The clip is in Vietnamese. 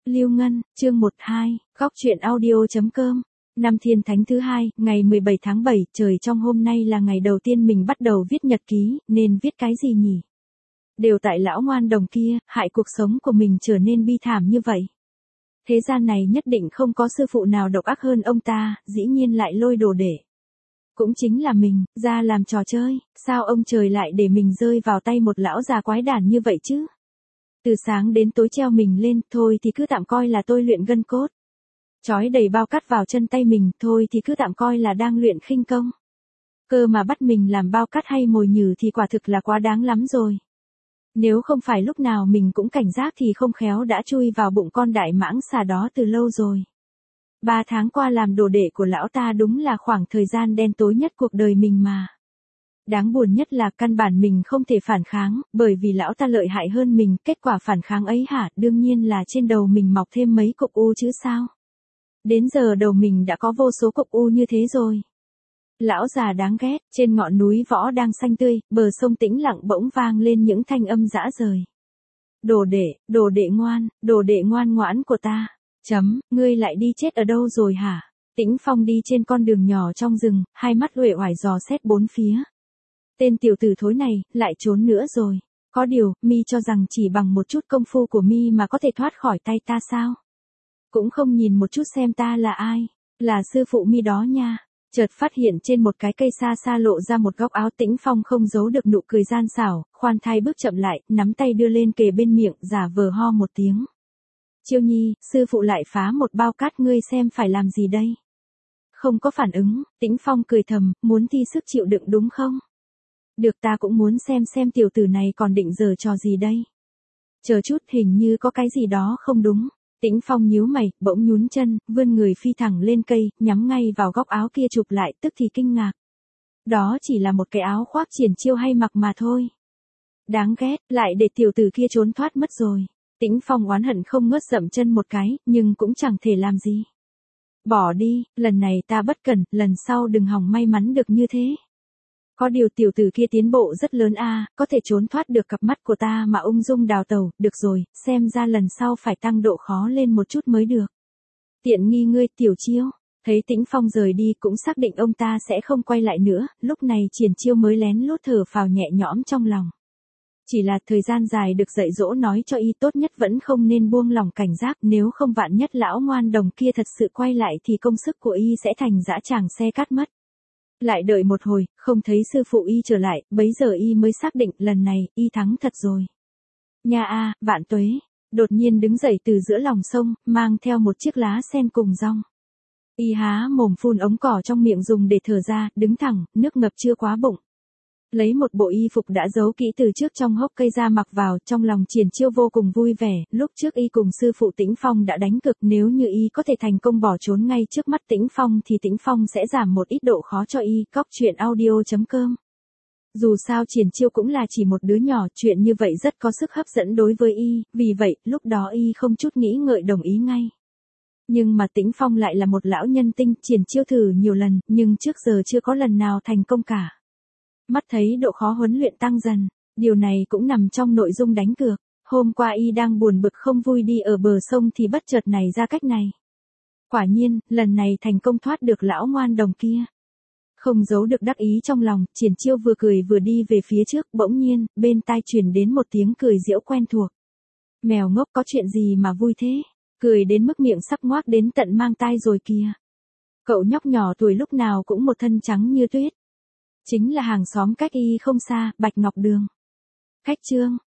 Lưu Ngân, chương 12, góc truyện audio.com. Năm Thiên Thánh thứ hai, ngày 17 tháng 7, trời trong hôm nay là ngày đầu tiên mình bắt đầu viết nhật ký, nên viết cái gì nhỉ? Đều tại lão ngoan đồng kia, hại cuộc sống của mình trở nên bi thảm như vậy. Thế gian này nhất định không có sư phụ nào độc ác hơn ông ta, dĩ nhiên lại lôi đồ để. Cũng chính là mình, ra làm trò chơi, sao ông trời lại để mình rơi vào tay một lão già quái đản như vậy chứ? Từ sáng đến tối treo mình lên, thôi thì cứ tạm coi là tôi luyện gân cốt. Chói đầy bao cát vào chân tay mình, thôi thì cứ tạm coi là đang luyện khinh công. Cơ mà bắt mình làm bao cát hay mồi nhử thì quả thực là quá đáng lắm rồi. Nếu không phải lúc nào mình cũng cảnh giác thì không khéo đã chui vào bụng con đại mãng xà đó từ lâu rồi. 3 tháng qua làm đồ đệ của lão ta đúng là khoảng thời gian đen tối nhất cuộc đời mình mà. Đáng buồn nhất là căn bản mình không thể phản kháng, bởi vì lão ta lợi hại hơn mình, kết quả phản kháng ấy hả, đương nhiên là trên đầu mình mọc thêm mấy cục u chứ sao. Đến giờ đầu mình đã có vô số cục u như thế rồi. Lão già đáng ghét, trên ngọn núi võ đang xanh tươi, bờ sông tĩnh lặng bỗng vang lên những thanh âm dã rời. Đồ đệ ngoan ngoãn của ta. Ngươi lại đi chết ở đâu rồi hả? Tĩnh Phong đi trên con đường nhỏ trong rừng, hai mắt uể oải dò xét bốn phía. Tên tiểu tử thối này, lại trốn nữa rồi. Có điều, mi cho rằng chỉ bằng một chút công phu của mi mà có thể thoát khỏi tay ta sao? Cũng không nhìn một chút xem ta là ai. Là sư phụ mi đó nha. Chợt phát hiện trên một cái cây xa xa lộ ra một góc áo. Tĩnh Phong không giấu được nụ cười gian xảo, khoan thai bước chậm lại, nắm tay đưa lên kề bên miệng, giả vờ ho một tiếng. Chiêu Nhi, sư phụ lại phá một bao cát, ngươi xem phải làm gì đây? Không có phản ứng, Tĩnh Phong cười thầm, muốn thi sức chịu đựng đúng không? Được, ta cũng muốn xem tiểu tử này còn định giở trò gì đây. Chờ chút, hình như có cái gì đó không đúng. Tĩnh Phong nhíu mày, bỗng nhún chân, vươn người phi thẳng lên cây, nhắm ngay vào góc áo kia chụp lại, tức thì kinh ngạc. Đó chỉ là một cái áo khoác triển chiêu hay mặc mà thôi. Đáng ghét, lại để tiểu tử kia trốn thoát mất rồi. Tĩnh Phong oán hận không ngớt dậm chân một cái, nhưng cũng chẳng thể làm gì. Bỏ đi, lần này ta bất cẩn, lần sau đừng hòng may mắn được như thế. Có điều tiểu tử kia tiến bộ rất lớn a, có thể trốn thoát được cặp mắt của ta mà ung dung đào tẩu, được rồi, xem ra lần sau phải tăng độ khó lên một chút mới được. Tiện nghi ngươi tiểu chiêu, thấy Tĩnh Phong rời đi cũng xác định ông ta sẽ không quay lại nữa, lúc này Triển Chiêu mới lén lút thở phào nhẹ nhõm trong lòng. Chỉ là thời gian dài được dạy dỗ nói cho y tốt nhất vẫn không nên buông lỏng cảnh giác, nếu không vạn nhất lão ngoan đồng kia thật sự quay lại thì công sức của y sẽ thành dã tràng xe cát mất. Lại đợi một hồi, không thấy sư phụ y trở lại, bấy giờ y mới xác định lần này, y thắng thật rồi. Nha a, vạn tuế, đột nhiên đứng dậy từ giữa lòng sông, mang theo một chiếc lá sen cùng rong. Y há mồm phun ống cỏ trong miệng dùng để thở ra, đứng thẳng, nước ngập chưa quá bụng. Lấy một bộ y phục đã giấu kỹ từ trước trong hốc cây ra mặc vào, trong lòng Triển Chiêu vô cùng vui vẻ, lúc trước y cùng sư phụ Tĩnh Phong đã đánh cược, nếu như y có thể thành công bỏ trốn ngay trước mắt Tĩnh Phong thì Tĩnh Phong sẽ giảm một ít độ khó cho y. Góc truyện audio.com. Dù sao Triển Chiêu cũng là chỉ một đứa nhỏ, chuyện như vậy rất có sức hấp dẫn đối với y, vì vậy, lúc đó y không chút nghĩ ngợi đồng ý ngay. Nhưng mà Tĩnh Phong lại là một lão nhân tinh, Triển Chiêu thử nhiều lần, nhưng trước giờ chưa có lần nào thành công cả. Mắt thấy độ khó huấn luyện tăng dần, điều này cũng nằm trong nội dung đánh cược. Hôm qua y đang buồn bực không vui đi ở bờ sông thì bất chợt nảy ra cách này. Quả nhiên, lần này thành công thoát được lão ngoan đồng kia. Không giấu được đắc ý trong lòng, Triển Chiêu vừa cười vừa đi về phía trước, bỗng nhiên, bên tai truyền đến một tiếng cười giễu quen thuộc. Mèo ngốc, có chuyện gì mà vui thế? Cười đến mức miệng sắp ngoác đến tận mang tai rồi kìa. Cậu nhóc nhỏ tuổi lúc nào cũng một thân trắng như tuyết. Chính là hàng xóm cách y không xa, Bạch Ngọc Đường. Khách chương,